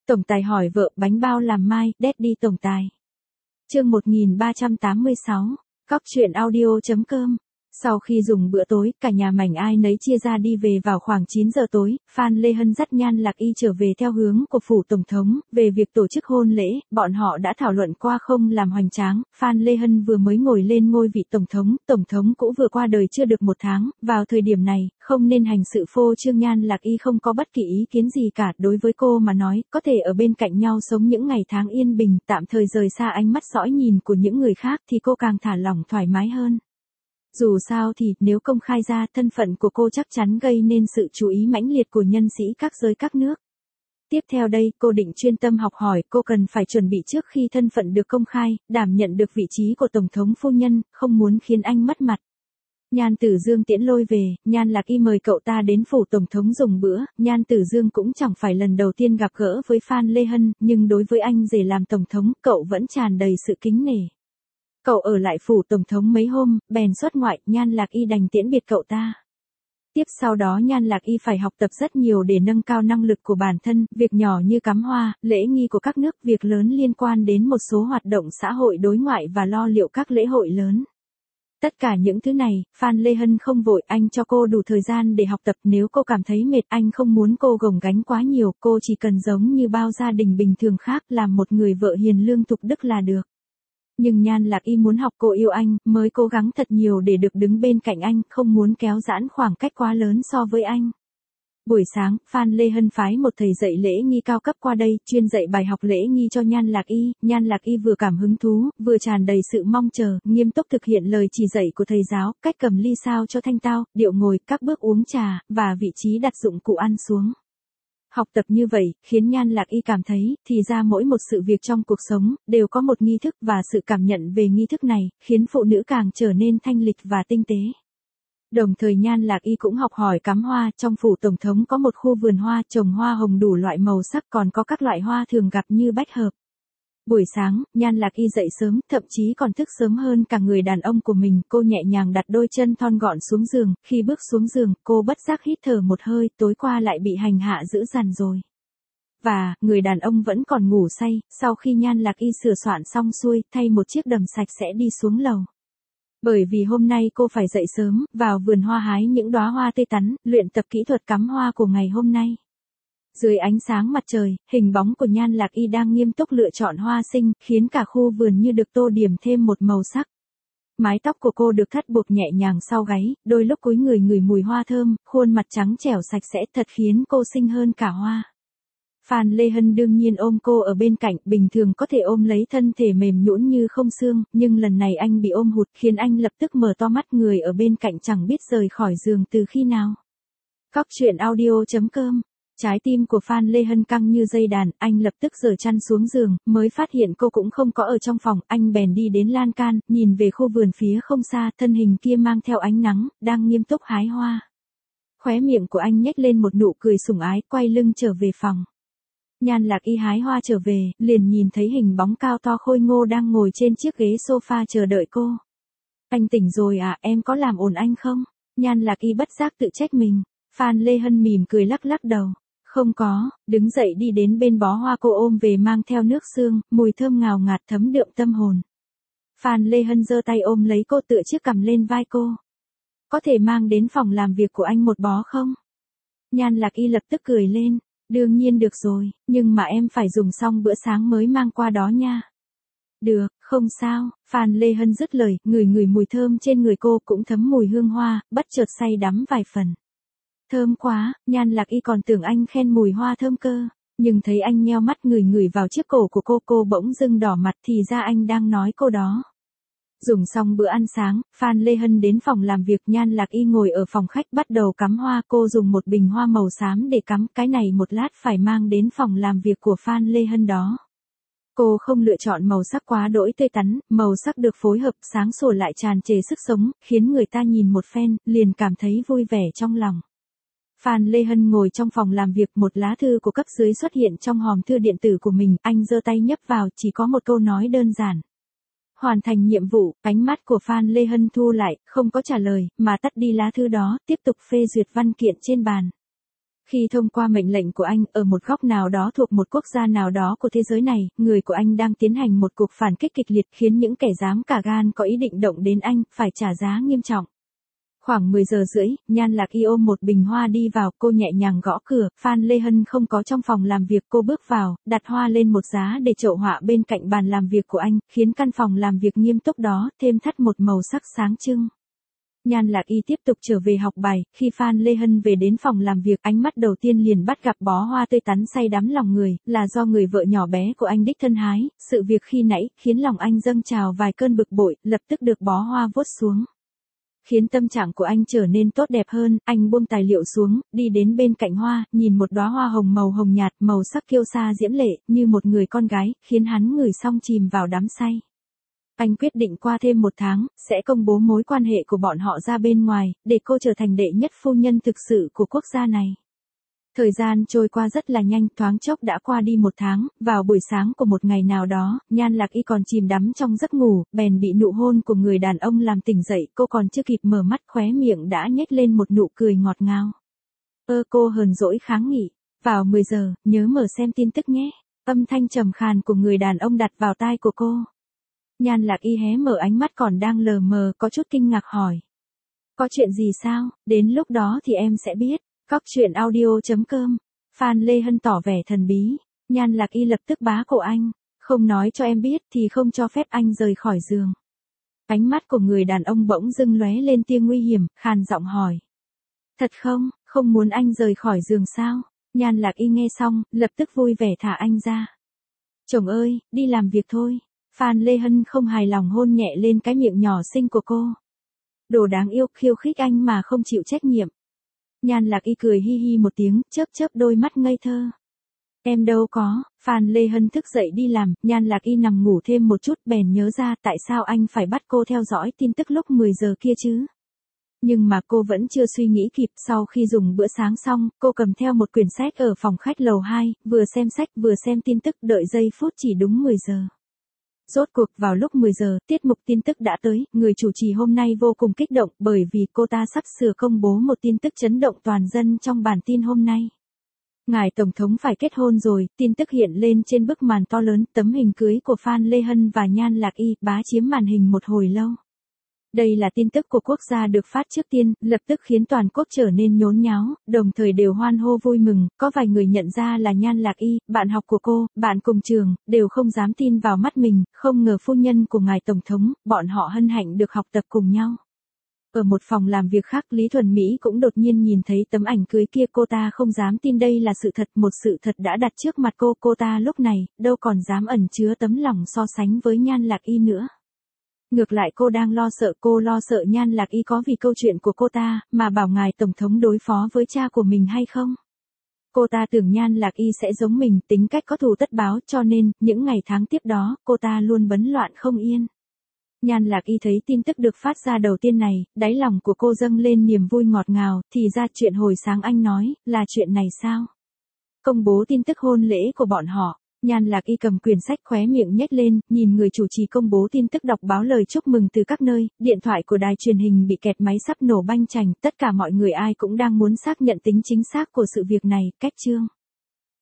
Tổng tài hỏi vợ bánh bao làm mai, Daddy tổng tài. Chương 1386, Cóc truyện audio.com. Sau khi dùng bữa tối, cả nhà mảnh ai nấy chia ra đi về vào khoảng 9 giờ tối, Phan Lê Hân dắt Nhan Lạc Y trở về theo hướng của phủ tổng thống, về việc tổ chức hôn lễ, bọn họ đã thảo luận qua không làm hoành tráng, Phan Lê Hân vừa mới ngồi lên ngôi vị tổng thống cũng vừa qua đời chưa được 1 tháng, vào thời điểm này, không nên hành sự phô trương. Nhan Lạc Y không có bất kỳ ý kiến gì cả, đối với cô mà nói, có thể ở bên cạnh nhau sống những ngày tháng yên bình, tạm thời rời xa ánh mắt dõi nhìn của những người khác thì cô càng thả lỏng thoải mái hơn. Dù sao thì, nếu công khai ra, thân phận của cô chắc chắn gây nên sự chú ý mãnh liệt của nhân sĩ các giới các nước. Tiếp theo đây, cô định chuyên tâm học hỏi, cô cần phải chuẩn bị trước khi thân phận được công khai, đảm nhận được vị trí của tổng thống phu nhân, không muốn khiến anh mất mặt. Nhan Tử Dương tiễn lôi về, Nhan Lạc Y mời cậu ta đến phủ tổng thống dùng bữa, Nhan Tử Dương cũng chẳng phải lần đầu tiên gặp gỡ với Phan Lê Hân, nhưng đối với anh rể làm tổng thống, cậu vẫn tràn đầy sự kính nể. Cậu ở lại phủ tổng thống mấy hôm, bèn xuất ngoại, Nhan Lạc Y đành tiễn biệt cậu ta. Tiếp sau đó Nhan Lạc Y phải học tập rất nhiều để nâng cao năng lực của bản thân, việc nhỏ như cắm hoa, lễ nghi của các nước, việc lớn liên quan đến một số hoạt động xã hội đối ngoại và lo liệu các lễ hội lớn. Tất cả những thứ này, Phan Lê Hân không vội, anh cho cô đủ thời gian để học tập, nếu cô cảm thấy mệt, anh không muốn cô gồng gánh quá nhiều, cô chỉ cần giống như bao gia đình bình thường khác, làm một người vợ hiền lương thục đức là được. Nhưng Nhan Lạc Y muốn học, cô yêu anh, mới cố gắng thật nhiều để được đứng bên cạnh anh, không muốn kéo giãn khoảng cách quá lớn so với anh. Buổi sáng, Phan Lê Hân phái một thầy dạy lễ nghi cao cấp qua đây, chuyên dạy bài học lễ nghi cho Nhan Lạc Y. Nhan Lạc Y vừa cảm hứng thú, vừa tràn đầy sự mong chờ, nghiêm túc thực hiện lời chỉ dạy của thầy giáo, cách cầm ly sao cho thanh tao, điệu ngồi, các bước uống trà, và vị trí đặt dụng cụ ăn xuống. Học tập như vậy, khiến Nhan Lạc Y cảm thấy, thì ra mỗi một sự việc trong cuộc sống, đều có một nghi thức và sự cảm nhận về nghi thức này, khiến phụ nữ càng trở nên thanh lịch và tinh tế. Đồng thời Nhan Lạc Y cũng học hỏi cắm hoa, trong phủ tổng thống có một khu vườn hoa, trồng hoa hồng đủ loại màu sắc, còn có các loại hoa thường gặp như bách hợp. Buổi sáng, Nhan Lạc Y dậy sớm, thậm chí còn thức sớm hơn cả người đàn ông của mình, cô nhẹ nhàng đặt đôi chân thon gọn xuống giường, khi bước xuống giường, cô bất giác hít thở một hơi, tối qua lại bị hành hạ dữ dằn rồi. Và, người đàn ông vẫn còn ngủ say, sau khi Nhan Lạc Y sửa soạn xong xuôi, thay một chiếc đầm sạch sẽ đi xuống lầu. Bởi vì hôm nay cô phải dậy sớm, vào vườn hoa hái những đóa hoa tươi tắn, luyện tập kỹ thuật cắm hoa của ngày hôm nay. Dưới ánh sáng mặt trời, hình bóng của Nhan Lạc Y đang nghiêm túc lựa chọn hoa sinh, khiến cả khu vườn như được tô điểm thêm một màu sắc. Mái tóc của cô được thắt buộc nhẹ nhàng sau gáy, đôi lúc cúi người ngửi mùi hoa thơm, khuôn mặt trắng trẻo sạch sẽ thật khiến cô xinh hơn cả hoa. Phan Lê Hân đương nhiên ôm cô ở bên cạnh, bình thường có thể ôm lấy thân thể mềm nhũn như không xương, nhưng lần này anh bị ôm hụt, khiến anh lập tức mở to mắt, người ở bên cạnh chẳng biết rời khỏi giường từ khi nào. Cóc truyện audio.com. Trái tim của Phan Lê Hân căng như dây đàn, anh lập tức giở chăn xuống giường, mới phát hiện cô cũng không có ở trong phòng, anh bèn đi đến lan can, nhìn về khu vườn phía không xa, thân hình kia mang theo ánh nắng, đang nghiêm túc hái hoa. Khóe miệng của anh nhếch lên một nụ cười sủng ái, quay lưng trở về phòng. Nhan Lạc Y hái hoa trở về, liền nhìn thấy hình bóng cao to khôi ngô đang ngồi trên chiếc ghế sofa chờ đợi cô. Anh tỉnh rồi à, em có làm ồn anh không? Nhan Lạc Y bất giác tự trách mình. Phan Lê Hân mỉm cười lắc lắc đầu. Không có, đứng dậy đi đến bên bó hoa cô ôm về mang theo nước sương, mùi thơm ngào ngạt thấm đượm tâm hồn. Phan Lê Hân giơ tay ôm lấy cô, tựa chiếc cằm lên vai cô. Có thể mang đến phòng làm việc của anh một bó không? Nhan Lạc Y lập tức cười lên. Đương nhiên được rồi, nhưng mà em phải dùng xong bữa sáng mới mang qua đó nha. Được, không sao. Phan Lê Hân dứt lời, ngửi mùi thơm trên người cô cũng thấm mùi hương hoa, bất chợt say đắm vài phần. Thơm quá, Nhan Lạc Y còn tưởng anh khen mùi hoa thơm cơ, nhưng thấy anh nheo mắt ngửi vào chiếc cổ của cô bỗng dưng đỏ mặt, thì ra anh đang nói cô đó. Dùng xong bữa ăn sáng, Phan Lê Hân đến phòng làm việc, Nhan Lạc Y ngồi ở phòng khách bắt đầu cắm hoa, cô dùng một bình hoa màu xám để cắm, cái này một lát phải mang đến phòng làm việc của Phan Lê Hân đó. Cô không lựa chọn màu sắc quá đỗi tươi tắn, màu sắc được phối hợp sáng sủa lại tràn trề sức sống, khiến người ta nhìn một phen, liền cảm thấy vui vẻ trong lòng. Phan Lê Hân ngồi trong phòng làm việc, một lá thư của cấp dưới xuất hiện trong hòm thư điện tử của mình, anh giơ tay nhấp vào, chỉ có một câu nói đơn giản. Hoàn thành nhiệm vụ, ánh mắt của Phan Lê Hân thu lại, không có trả lời, mà tắt đi lá thư đó, tiếp tục phê duyệt văn kiện trên bàn. Khi thông qua mệnh lệnh của anh, ở một góc nào đó thuộc một quốc gia nào đó của thế giới này, người của anh đang tiến hành một cuộc phản kích kịch liệt khiến những kẻ dám cả gan có ý định động đến anh, phải trả giá nghiêm trọng. Khoảng 10 giờ rưỡi, Nhan Lạc Y ôm một bình hoa đi vào, cô nhẹ nhàng gõ cửa, Phan Lê Hân không có trong phòng làm việc, cô bước vào, đặt hoa lên một giá để chậu họa bên cạnh bàn làm việc của anh, khiến căn phòng làm việc nghiêm túc đó thêm thắt một màu sắc sáng trưng. Nhan Lạc Y tiếp tục trở về học bài, khi Phan Lê Hân về đến phòng làm việc, ánh mắt đầu tiên liền bắt gặp bó hoa tươi tắn say đắm lòng người, là do người vợ nhỏ bé của anh đích thân hái, sự việc khi nãy khiến lòng anh dâng trào vài cơn bực bội, lập tức được bó hoa vuốt xuống. Khiến tâm trạng của anh trở nên tốt đẹp hơn, anh buông tài liệu xuống, đi đến bên cạnh hoa, nhìn một đóa hoa hồng màu hồng nhạt, màu sắc kiêu sa diễm lệ, như một người con gái, khiến hắn ngửi xong chìm vào đắm say. Anh quyết định qua thêm 1 tháng, sẽ công bố mối quan hệ của bọn họ ra bên ngoài, để cô trở thành đệ nhất phu nhân thực sự của quốc gia này. Thời gian trôi qua rất là nhanh, thoáng chốc đã qua đi 1 tháng, vào buổi sáng của một ngày nào đó, Nhan Lạc Y còn chìm đắm trong giấc ngủ, bèn bị nụ hôn của người đàn ông làm tỉnh dậy, cô còn chưa kịp mở mắt khóe miệng đã nhếch lên một nụ cười ngọt ngào. Cô hờn dỗi kháng nghị, vào 10 giờ, nhớ mở xem tin tức nhé. Âm thanh trầm khàn của người đàn ông đặt vào tai của cô. Nhan Lạc Y hé mở ánh mắt còn đang lờ mờ, có chút kinh ngạc hỏi. Có chuyện gì sao, đến lúc đó thì em sẽ biết. Cóc truyện audio.com. Phan Lê Hân tỏ vẻ thần bí. Nhan Lạc Y lập tức bá cổ anh. Không nói cho em biết thì không cho phép anh rời khỏi giường. Ánh mắt của người đàn ông bỗng dưng lóe lên tia nguy hiểm, khàn giọng hỏi. Thật không, không muốn anh rời khỏi giường sao? Nhan Lạc Y nghe xong, lập tức vui vẻ thả anh ra. Chồng ơi, đi làm việc thôi. Phan Lê Hân không hài lòng hôn nhẹ lên cái miệng nhỏ xinh của cô. Đồ đáng yêu, khiêu khích anh mà không chịu trách nhiệm. Nhan Lạc Y cười hi hi một tiếng, chớp chớp đôi mắt ngây thơ. Em đâu có, Phan Lê Hân thức dậy đi làm, Nhan Lạc Y nằm ngủ thêm một chút bèn nhớ ra tại sao anh phải bắt cô theo dõi tin tức lúc 10 giờ kia chứ. Nhưng mà cô vẫn chưa suy nghĩ kịp, sau khi dùng bữa sáng xong, cô cầm theo một quyển sách ở phòng khách lầu 2, vừa xem sách vừa xem tin tức, đợi giây phút chỉ đúng 10 giờ. Rốt cuộc vào lúc 10 giờ, tiết mục tin tức đã tới, người chủ trì hôm nay vô cùng kích động bởi vì cô ta sắp sửa công bố một tin tức chấn động toàn dân trong bản tin hôm nay. Ngài Tổng thống phải kết hôn rồi, tin tức hiện lên trên bức màn to lớn, tấm hình cưới của Phan Lê Hân và Nhan Lạc Y bá chiếm màn hình một hồi lâu. Đây là tin tức của quốc gia được phát trước tiên, lập tức khiến toàn quốc trở nên nhốn nháo, đồng thời đều hoan hô vui mừng, có vài người nhận ra là Nhan Lạc Y, bạn học của cô, bạn cùng trường, đều không dám tin vào mắt mình, không ngờ phu nhân của ngài Tổng thống, bọn họ hân hạnh được học tập cùng nhau. Ở một phòng làm việc khác, Lý Thuần Mỹ cũng đột nhiên nhìn thấy tấm ảnh cưới kia, cô ta không dám tin đây là sự thật, một sự thật đã đặt trước mặt cô ta lúc này, đâu còn dám ẩn chứa tấm lòng so sánh với Nhan Lạc Y nữa. Ngược lại cô đang cô lo sợ Nhan Lạc Y có vì câu chuyện của cô ta, mà bảo ngài Tổng thống đối phó với cha của mình hay không. Cô ta tưởng Nhan Lạc Y sẽ giống mình, tính cách có thù tất báo, cho nên, những ngày tháng tiếp đó, cô ta luôn bấn loạn không yên. Nhan Lạc Y thấy tin tức được phát ra đầu tiên này, đáy lòng của cô dâng lên niềm vui ngọt ngào, thì ra chuyện hồi sáng anh nói, là chuyện này sao? Công bố tin tức hôn lễ của bọn họ. Nhan Lạc Y cầm quyển sách khóe miệng nhếch lên, nhìn người chủ trì công bố tin tức đọc báo lời chúc mừng từ các nơi, điện thoại của đài truyền hình bị kẹt máy sắp nổ banh chành, tất cả mọi người ai cũng đang muốn xác nhận tính chính xác của sự việc này, cách chương.